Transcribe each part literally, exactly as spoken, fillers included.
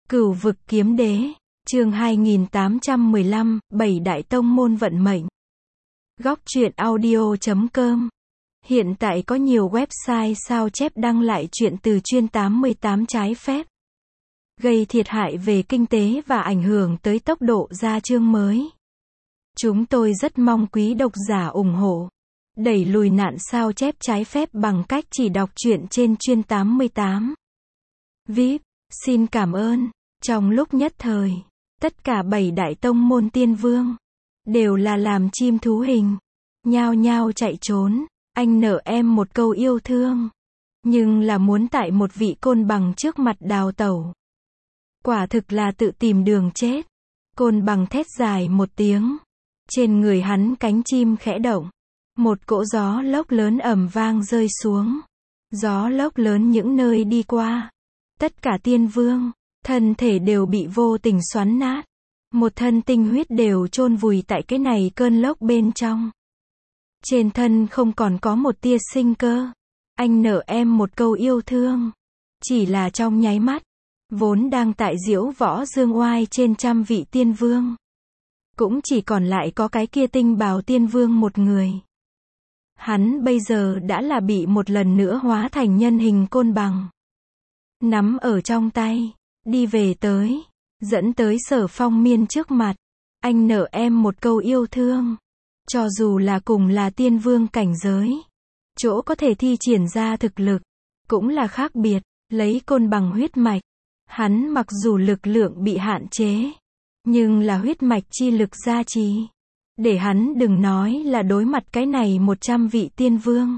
Cửu vực kiếm đế, chương hai nghìn tám trăm mười lăm, bảy đại tông môn vận mệnh. Góc truyện audio chấm com. Hiện tại có nhiều website sao chép đăng lại truyện từ chuyên tám mươi tám trái phép, gây thiệt hại về kinh tế và ảnh hưởng tới tốc độ ra chương mới. Chúng tôi rất mong quý độc giả ủng hộ, đẩy lùi nạn sao chép trái phép bằng cách chỉ đọc truyện trên chuyên tám mươi tám. vê i pê, xin cảm ơn. Trong lúc nhất thời, tất cả bảy đại tông môn tiên vương đều là làm chim thú hình, nhao nhao chạy trốn. Anh nợ em một câu yêu thương, nhưng là muốn tại một vị côn bằng trước mặt đào tẩu. Quả thực là tự tìm đường chết. Côn bằng thét dài một tiếng, trên người hắn cánh chim khẽ động, một cỗ gió lốc lớn ầm vang rơi xuống. Gió lốc lớn những nơi đi qua, tất cả tiên vương thân thể đều bị vô tình xoắn nát, một thân tinh huyết đều chôn vùi tại cái này cơn lốc bên trong. Trên thân không còn có một tia sinh cơ. Anh nợ em một câu yêu thương, chỉ là trong nháy mắt, vốn đang tại diễu võ dương oai trên trăm vị tiên vương, cũng chỉ còn lại có cái kia tinh bào tiên vương một người. Hắn bây giờ đã là bị một lần nữa hóa thành nhân hình côn bằng, nắm ở trong tay, đi về tới, dẫn tới Sở Phong Miên trước mặt. Anh nợ em một câu yêu thương, cho dù là cùng là tiên vương cảnh giới, chỗ có thể thi triển ra thực lực cũng là khác biệt. Lấy côn bằng huyết mạch, hắn mặc dù lực lượng bị hạn chế, nhưng là huyết mạch chi lực gia trì, để hắn đừng nói là đối mặt cái này một trăm vị tiên vương,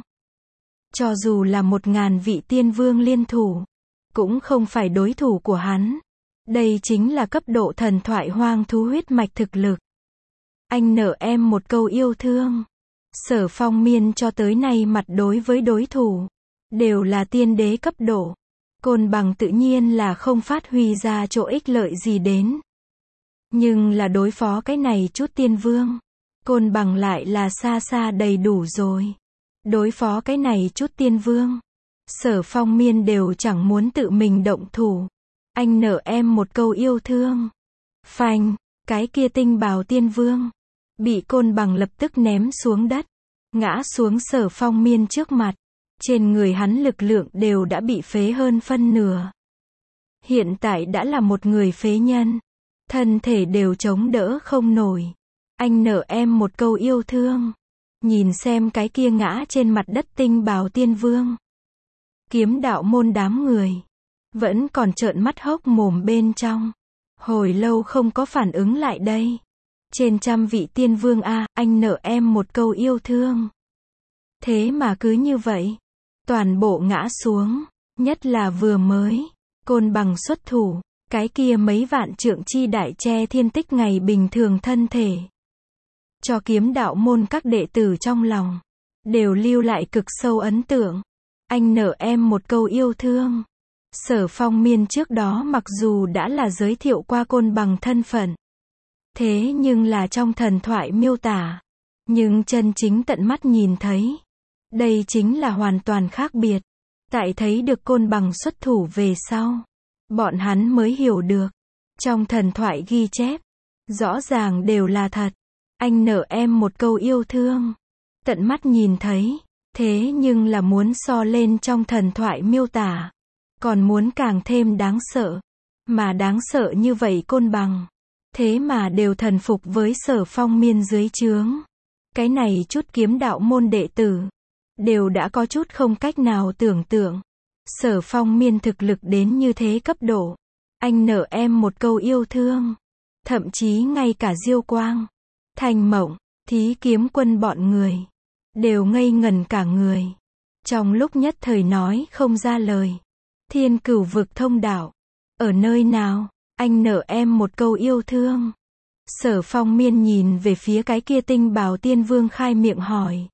cho dù là một ngàn vị tiên vương liên thủ, cũng không phải đối thủ của hắn. Đây chính là cấp độ thần thoại hoang thú huyết mạch thực lực. Anh nợ em một câu yêu thương. Sở Phong Miên cho tới nay mặt đối với đối thủ đều là tiên đế cấp độ, côn bằng tự nhiên là không phát huy ra chỗ ích lợi gì đến. Nhưng là đối phó cái này chút tiên vương, côn bằng lại là xa xa đầy đủ rồi. Đối phó cái này chút tiên vương, Sở Phong Miên đều chẳng muốn tự mình động thủ. Anh nợ em một câu yêu thương. Phanh, cái kia tinh bào tiên vương bị côn bằng lập tức ném xuống đất, ngã xuống Sở Phong Miên trước mặt. Trên người hắn lực lượng đều đã bị phế hơn phân nửa, hiện tại đã là một người phế nhân, thân thể đều chống đỡ không nổi. Anh nợ em một câu yêu thương. Nhìn xem cái kia ngã trên mặt đất tinh bào tiên vương, kiếm đạo môn đám người vẫn còn trợn mắt hốc mồm bên trong, hồi lâu không có phản ứng lại đây. Trên trăm vị tiên vương a, anh nợ em một câu yêu thương. Thế mà cứ như vậy, toàn bộ ngã xuống, nhất là vừa mới côn bằng xuất thủ, cái kia mấy vạn trượng chi đại che thiên tích ngày bình thường thân thể, cho kiếm đạo môn các đệ tử trong lòng đều lưu lại cực sâu ấn tượng. Anh nợ em một câu yêu thương. Sở Phong Miên trước đó mặc dù đã là giới thiệu qua côn bằng thân phận, thế nhưng là trong thần thoại miêu tả, nhưng chân chính tận mắt nhìn thấy, đây chính là hoàn toàn khác biệt. Tại thấy được côn bằng xuất thủ về sau, bọn hắn mới hiểu được, trong thần thoại ghi chép, rõ ràng đều là thật. Anh nợ em một câu yêu thương, tận mắt nhìn thấy, thế nhưng là muốn so lên trong thần thoại miêu tả, còn muốn càng thêm đáng sợ. Mà đáng sợ như vậy côn bằng, thế mà đều thần phục với Sở Phong Miên dưới trướng. Cái này chút kiếm đạo môn đệ tử đều đã có chút không cách nào tưởng tượng Sở Phong Miên thực lực đến như thế cấp độ. Anh nợ em một câu yêu thương. Thậm chí ngay cả Diêu Quang, Thanh Mộng, Thí Kiếm Quân bọn người đều ngây ngẩn cả người, trong lúc nhất thời nói không ra lời. Thiên Cửu vực thông đạo ở nơi nào? Anh nợ em một câu yêu thương. Sở Phong Miên nhìn về phía cái kia tinh bào tiên vương khai miệng hỏi.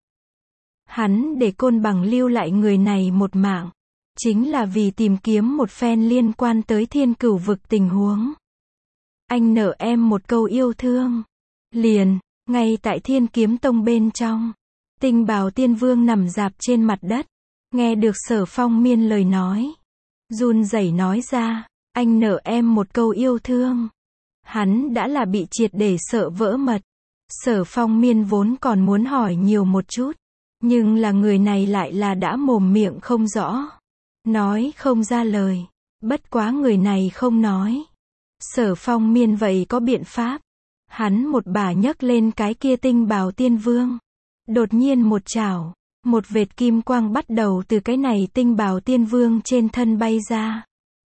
Hắn để côn bằng lưu lại người này một mạng, chính là vì tìm kiếm một phen liên quan tới Thiên Cửu vực tình huống. Anh nợ em một câu yêu thương. Liền, ngay tại Thiên Kiếm Tông bên trong, tinh bào tiên vương nằm rạp trên mặt đất, nghe được Sở Phong Miên lời nói, run rẩy nói ra. anh nợ em một câu yêu thương. Hắn đã là bị triệt để sợ vỡ mật. Sở Phong Miên vốn còn muốn hỏi nhiều một chút, nhưng là người này lại là đã mồm miệng không rõ, nói không ra lời. Bất quá người này không nói. Sở Phong Miên vậy có biện pháp. Hắn một bà nhấc lên cái kia tinh bào tiên vương. Đột nhiên một chảo, một vệt kim quang bắt đầu từ cái này tinh bào tiên vương trên thân bay ra.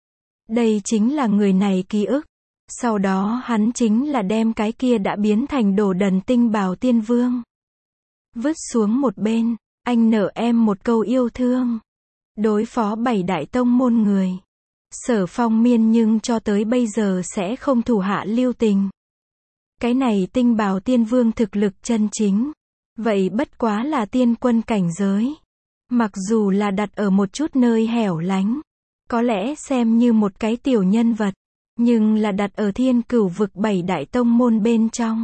Đây chính là người này ký ức. Sau đó hắn chính là đem cái kia đã biến thành đồ đần tinh bào tiên vương vứt xuống một bên. Anh nợ em một câu yêu thương. Đối phó bảy đại tông môn người, Sở Phong Miên nhưng cho tới bây giờ sẽ không thủ hạ lưu tình. Cái này tinh bào tiên vương thực lực chân chính, vậy bất quá là tiên quân cảnh giới. Mặc dù là đặt ở một chút nơi hẻo lánh, có lẽ xem như một cái tiểu nhân vật, nhưng là đặt ở thiên cửu vực bảy đại tông môn bên trong,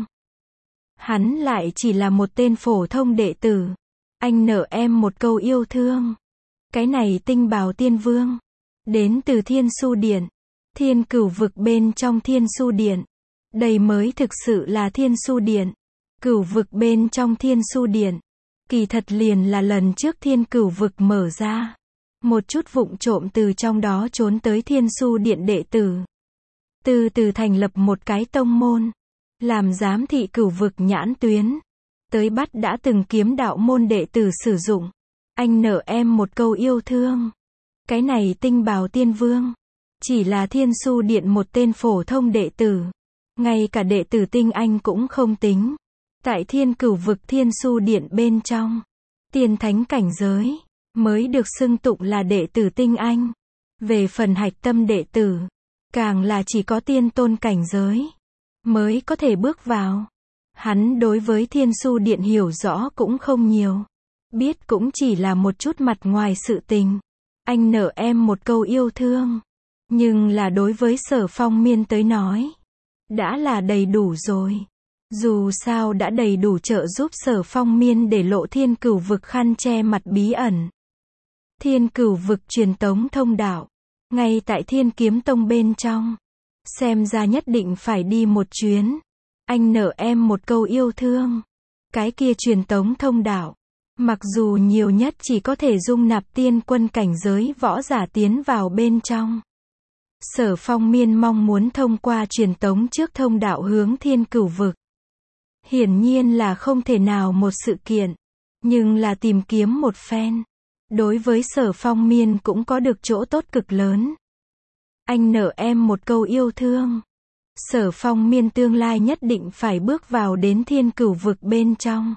hắn lại chỉ là một tên phổ thông đệ tử. Anh nợ em một câu yêu thương. Cái này tinh bào tiên vương, đến từ Thiên Su Điện. Thiên cửu vực bên trong Thiên Su Điện. Đây mới thực sự là Thiên Su Điện. Cửu vực bên trong Thiên Su Điện, kỳ thật liền là lần trước thiên cửu vực mở ra. Một chút vụng trộm từ trong đó trốn tới Thiên Su Điện đệ tử. Từ từ thành lập một cái tông môn. Làm giám thị cửu vực nhãn tuyến. Tới bắt đã từng kiếm đạo môn đệ tử sử dụng. Anh nợ em một câu yêu thương. Cái này tinh bào tiên vương, chỉ là Thiên Su Điện một tên phổ thông đệ tử. Ngay cả đệ tử tinh anh cũng không tính. Tại thiên cửu vực Thiên Su Điện bên trong, tiên thánh cảnh giới, mới được xưng tụng là đệ tử tinh anh. Về phần hạch tâm đệ tử, càng là chỉ có tiên tôn cảnh giới, mới có thể bước vào. Hắn đối với Thiên Su Điện hiểu rõ cũng không nhiều. Biết cũng chỉ là một chút mặt ngoài sự tình. Anh nợ em một câu yêu thương. Nhưng là đối với Sở Phong Miên tới nói, đã là đầy đủ rồi. Dù sao đã đầy đủ trợ giúp Sở Phong Miên để lộ thiên cửu vực khăn che mặt bí ẩn. Thiên cửu vực truyền tống thông đạo, ngay tại Thiên Kiếm Tông bên trong. Xem ra nhất định phải đi một chuyến. Anh nợ em một câu yêu thương. Cái kia truyền tống thông đạo, mặc dù nhiều nhất chỉ có thể dung nạp tiên quân cảnh giới võ giả tiến vào bên trong. Sở Phong Miên mong muốn thông qua truyền tống trước thông đạo hướng thiên cửu vực. Hiển nhiên là không thể nào một sự kiện. Nhưng là tìm kiếm một phen, đối với Sở Phong Miên cũng có được chỗ tốt cực lớn. Anh nợ em một câu yêu thương. Sở Phong Miên tương lai nhất định phải bước vào đến thiên cửu vực bên trong.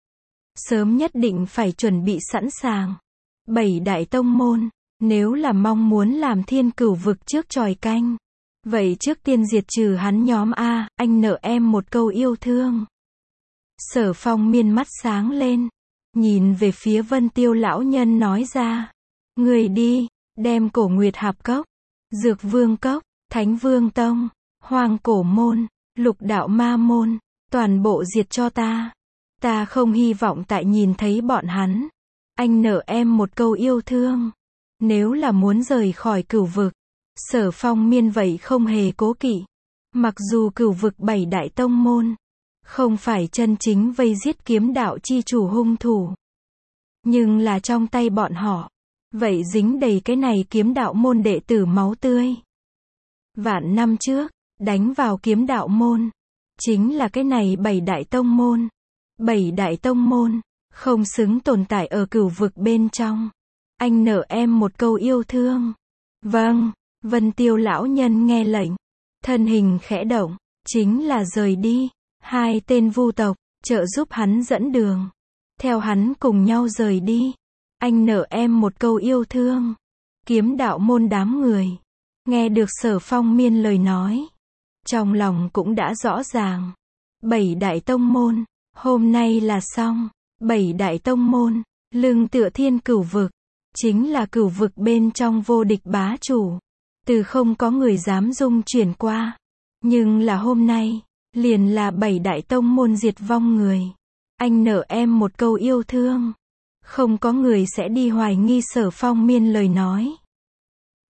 Sớm nhất định phải chuẩn bị sẵn sàng. Bảy đại tông môn, nếu là mong muốn làm thiên cửu vực trước chòi canh, vậy trước tiên diệt trừ hắn nhóm A. Anh nợ em một câu yêu thương. Sở Phong Miên mắt sáng lên, nhìn về phía Vân Tiêu lão nhân nói ra. Người đi, đem Cổ Nguyệt Hạp Cốc, Dược Vương Cốc, Thánh Vương Tông, Hoàng Cổ Môn, Lục Đạo Ma Môn, toàn bộ diệt cho ta. Ta không hy vọng tại nhìn thấy bọn hắn. Anh nợ em một câu yêu thương. Nếu là muốn rời khỏi cửu vực, Sở Phong Miên vậy không hề cố kỵ. Mặc dù cửu vực bảy đại tông môn không phải chân chính vây giết kiếm đạo chi chủ hung thủ, nhưng là trong tay bọn họ, vậy dính đầy cái này kiếm đạo môn đệ tử máu tươi. Vạn năm trước, đánh vào kiếm đạo môn, chính là cái này bảy đại tông môn. Bảy đại tông môn, không xứng tồn tại ở cửu vực bên trong. Anh nợ em một câu yêu thương. Vâng, Vân Tiêu lão nhân nghe lệnh, thân hình khẽ động, chính là rời đi. Hai tên vu tộc, trợ giúp hắn dẫn đường. Theo hắn cùng nhau rời đi. Anh nợ em một câu yêu thương. Kiếm đạo môn đám người, nghe được Sở Phong Miên lời nói, trong lòng cũng đã rõ ràng. Bảy đại tông môn, hôm nay là xong. Bảy đại tông môn, lưng tựa thiên cửu vực, chính là cửu vực bên trong vô địch bá chủ. Từ không có người dám dung chuyển qua. Nhưng là hôm nay, liền là bảy đại tông môn diệt vong người. Anh nợ em một câu yêu thương. Không có người sẽ đi hoài nghi Sở Phong Miên lời nói.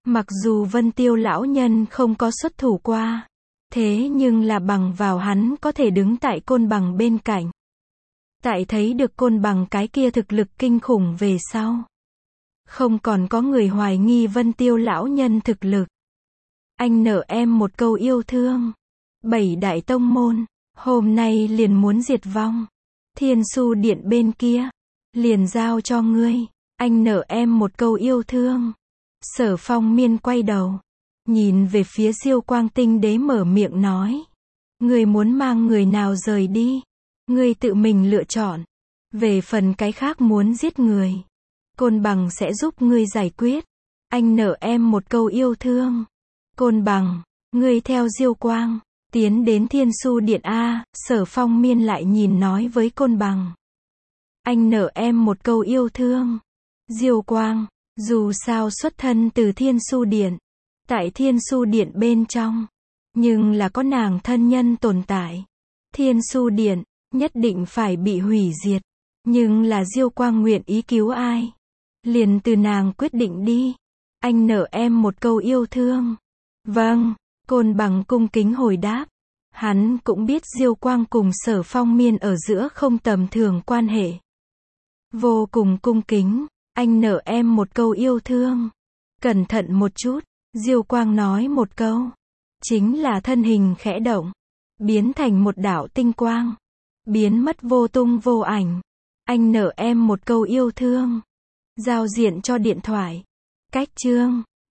Mặc dù Vân Tiêu lão nhân không có xuất thủ qua, thế nhưng là bằng vào hắn có thể đứng tại Côn Bằng bên cạnh. Tại thấy được Côn Bằng cái kia thực lực kinh khủng về sau, không còn có người hoài nghi Vân Tiêu lão nhân thực lực. Anh nợ em một câu yêu thương. Bảy đại tông môn, hôm nay liền muốn diệt vong. Thiên Su Điện bên kia, liền giao cho ngươi. Anh nợ em một câu yêu thương. Sở Phong Miên quay đầu, nhìn về phía Diêu Quang Tinh Đế mở miệng nói. Ngươi muốn mang người nào rời đi? Ngươi tự mình lựa chọn. Về phần cái khác muốn giết người, Côn Bằng sẽ giúp ngươi giải quyết. Anh nợ em một câu yêu thương. Côn Bằng, ngươi theo Diêu Quang, tiến đến Thiên Su Điện A. Sở Phong Miên lại nhìn nói với Côn Bằng. Anh nợ em một câu yêu thương. Diêu Quang, dù sao xuất thân từ Thiên Su Điện, tại Thiên Su Điện bên trong, nhưng là có nàng thân nhân tồn tại. Thiên Su Điện, nhất định phải bị hủy diệt. Nhưng là Diêu Quang nguyện ý cứu ai? Liền từ nàng quyết định đi. Anh nợ em một câu yêu thương. Vâng, Côn Bằng cung kính hồi đáp. Hắn cũng biết Diêu Quang cùng Sở Phong Miên ở giữa không tầm thường quan hệ. Vô cùng cung kính, anh nợ em một câu yêu thương. Cẩn thận một chút, Diêu Quang nói một câu. Chính là thân hình khẽ động, biến thành một đạo tinh quang, biến mất vô tung vô ảnh. Anh nợ em một câu yêu thương. Giao diện cho điện thoại. Cách chương